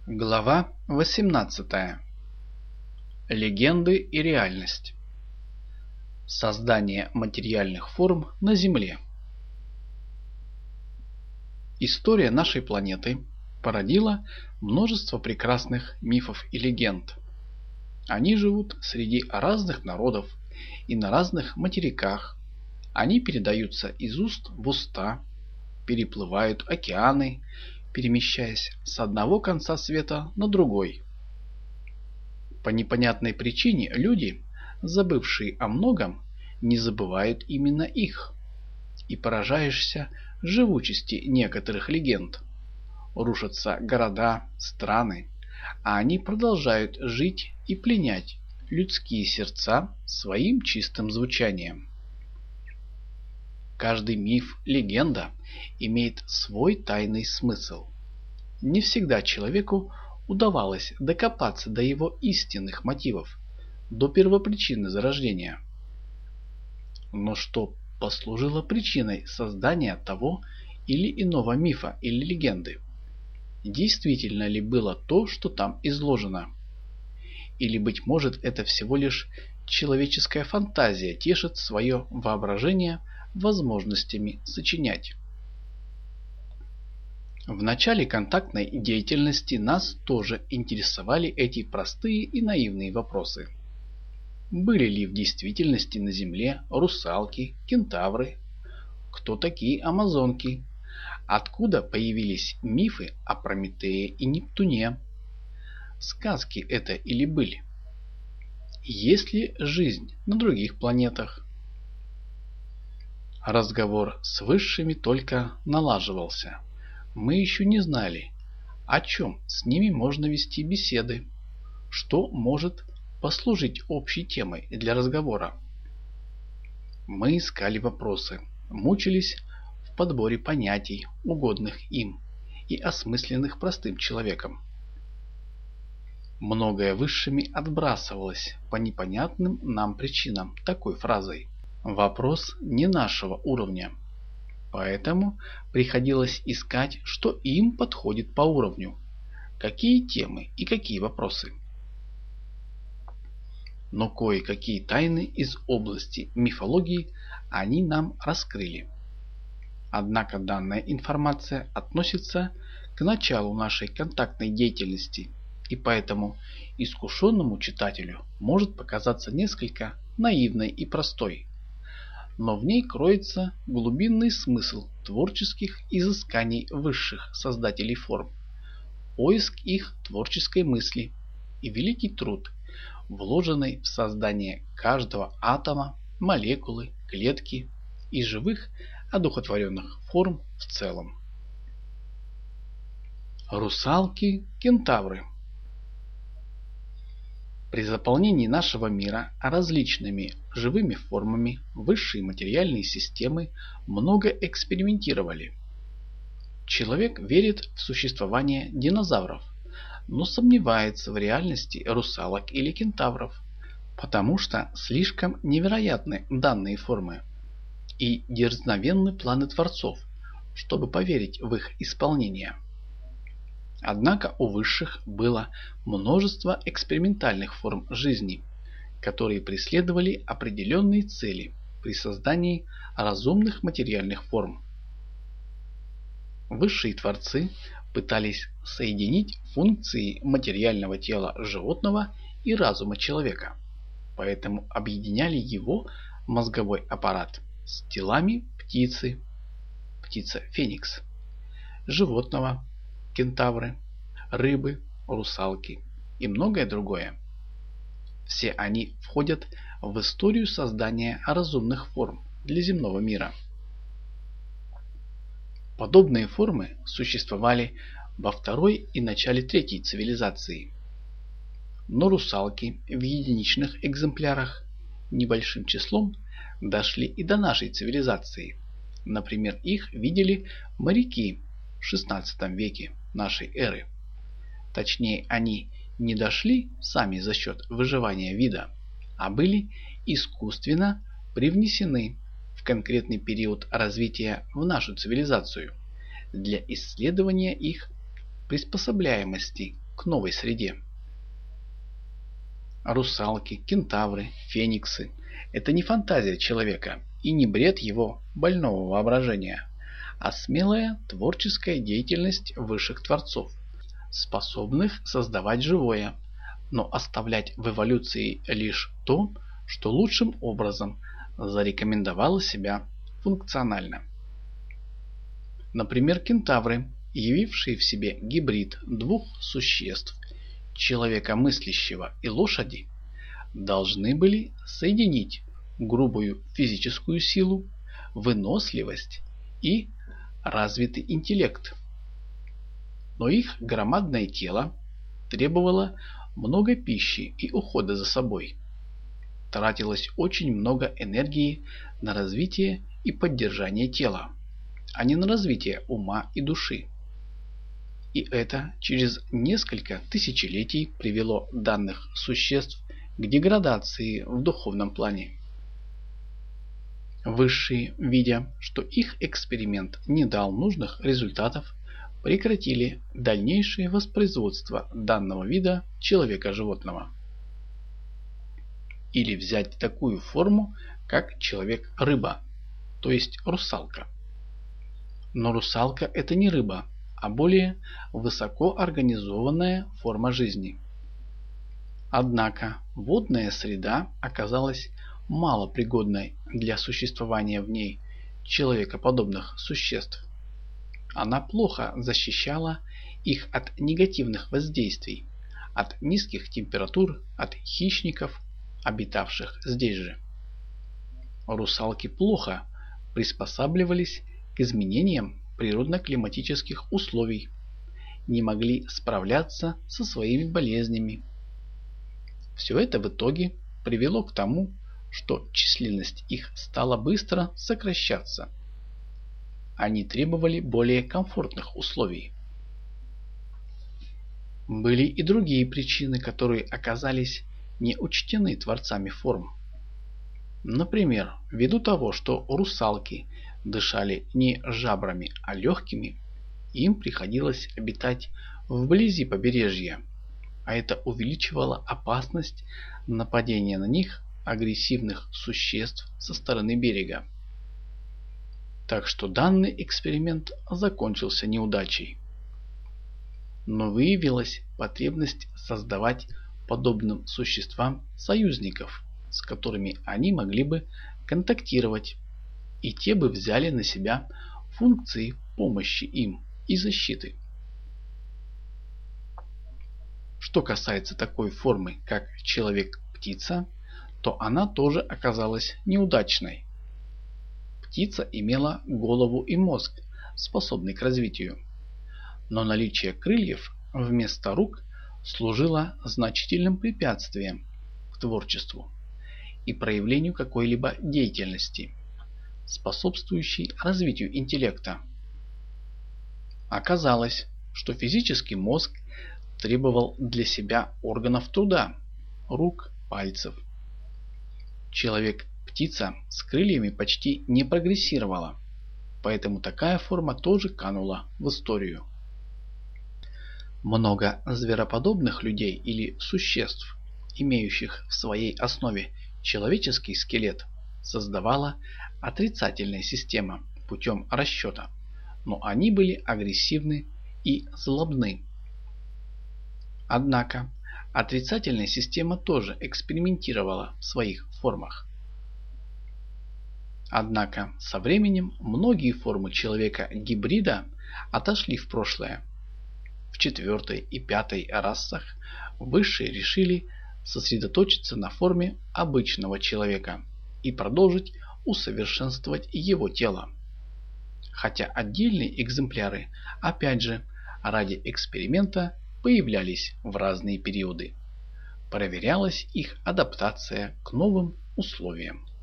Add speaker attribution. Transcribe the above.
Speaker 1: Глава 18. Легенды и реальность. Создание материальных форм на Земле. История нашей планеты породила множество прекрасных мифов и легенд. Они живут среди разных народов и на разных материках. Они передаются из уст в уста, переплывают океаны, перемещаясь с одного конца света на другой. По непонятной причине люди, забывшие о многом, не забывают именно их. И поражаешься живучести некоторых легенд. Рушатся города, страны, а они продолжают жить и пленять людские сердца своим чистым звучанием. Каждый миф, легенда имеет свой тайный смысл. Не всегда человеку удавалось докопаться до его истинных мотивов, до первопричины зарождения. Но что послужило причиной создания того или иного мифа или легенды? Действительно ли было то, что там изложено? Или, быть может, это всего лишь человеческая фантазия тешит свое воображение возможностями сочинять? В начале контактной деятельности нас тоже интересовали эти простые и наивные вопросы. Были ли в действительности на Земле русалки, кентавры? Кто такие амазонки? Откуда появились мифы о Прометее и Нептуне? Сказки это или были? Есть ли жизнь на других планетах? Разговор с высшими только налаживался. Мы еще не знали, о чем с ними можно вести беседы, что может послужить общей темой для разговора. Мы искали вопросы, мучились в подборе понятий, угодных им и осмысленных простым человеком. Многое высшими отбрасывалось по непонятным нам причинам такой фразой: «Вопрос не нашего уровня». Поэтому приходилось искать, что им подходит по уровню, какие темы и какие вопросы. Но кое-какие тайны из области мифологии они нам раскрыли. Однако данная информация относится к началу нашей контактной деятельности, и поэтому искушенному читателю может показаться несколько наивной и простой. Но в ней кроется глубинный смысл творческих изысканий высших создателей форм, поиск их творческой мысли и великий труд, вложенный в создание каждого атома, молекулы, клетки и живых одухотворенных форм в целом. Русалки, кентавры. При заполнении нашего мира различными живыми формами высшие материальные системы много экспериментировали. Человек верит в существование динозавров, но сомневается в реальности русалок или кентавров, потому что слишком невероятны данные формы и дерзновенны планы творцов, чтобы поверить в их исполнение. Однако у высших было множество экспериментальных форм жизни, которые преследовали определенные цели при создании разумных материальных форм. Высшие творцы пытались соединить функции материального тела животного и разума человека, поэтому объединяли его мозговой аппарат с телами птицы, птица Феникс, животного, кентавры, рыбы, русалки и многое другое. Все они входят в историю создания разумных форм для земного мира. Подобные формы существовали во второй и начале третьей цивилизации. Но русалки в единичных экземплярах небольшим числом дошли и до нашей цивилизации. Например, их видели моряки в XVI веке нашей эры. Точнее, они не дошли сами за счет выживания вида, а были искусственно привнесены в конкретный период развития в нашу цивилизацию для исследования их приспособляемости к новой среде. Русалки, кентавры, фениксы – это не фантазия человека и не бред его больного воображения, а смелая творческая деятельность высших творцов, способных создавать живое, но оставлять в эволюции лишь то, что лучшим образом зарекомендовало себя функционально. Например, кентавры, явившие в себе гибрид двух существ – человека мыслящего и лошади, должны были соединить грубую физическую силу, выносливость и развитый интеллект. Но их громадное тело требовало много пищи и ухода за собой. Тратилось очень много энергии на развитие и поддержание тела, а не на развитие ума и души. И это через несколько тысячелетий привело данных существ к деградации в духовном плане. Высшие, видя, что их эксперимент не дал нужных результатов, прекратили дальнейшее воспроизводство данного вида человека-животного. Или взять такую форму, как человек-рыба, то есть русалка. Но русалка – это не рыба, а более высокоорганизованная форма жизни. Однако водная среда оказалась малопригодной для существования в ней человекоподобных существ. Она плохо защищала их от негативных воздействий, от низких температур, от хищников, обитавших здесь же. Русалки плохо приспосабливались к изменениям природно-климатических условий, не могли справляться со своими болезнями. Все это в итоге привело к тому, что численность их стала быстро сокращаться. Они требовали более комфортных условий. Были и другие причины, которые оказались не учтены творцами форм. Например, ввиду того, что русалки дышали не жабрами, а легкими, им приходилось обитать вблизи побережья, а это увеличивало опасность нападения на них агрессивных существ со стороны берега. Так что данный эксперимент закончился неудачей. Но выявилась потребность создавать подобным существам союзников, с которыми они могли бы контактировать, и те бы взяли на себя функции помощи им и защиты. Что касается такой формы, как человек-птица, то она тоже оказалась неудачной. Птица имела голову и мозг, способный к развитию, но наличие крыльев вместо рук служило значительным препятствием к творчеству и проявлению какой-либо деятельности, способствующей развитию интеллекта. Оказалось, что физический мозг требовал для себя органов труда, рук, пальцев. Человек-птица с крыльями почти не прогрессировала, поэтому такая форма тоже канула в историю. Много звероподобных людей или существ, имеющих в своей основе человеческий скелет, создавала отрицательная система путем расчета, но они были агрессивны и злобны. Однако отрицательная система тоже экспериментировала в своих формах. Однако со временем многие формы человека-гибрида отошли в прошлое. В 4 и 5 расах высшие решили сосредоточиться на форме обычного человека и продолжить усовершенствовать его тело. Хотя отдельные экземпляры, опять же, ради эксперимента появлялись в разные периоды. Проверялась их адаптация к новым условиям.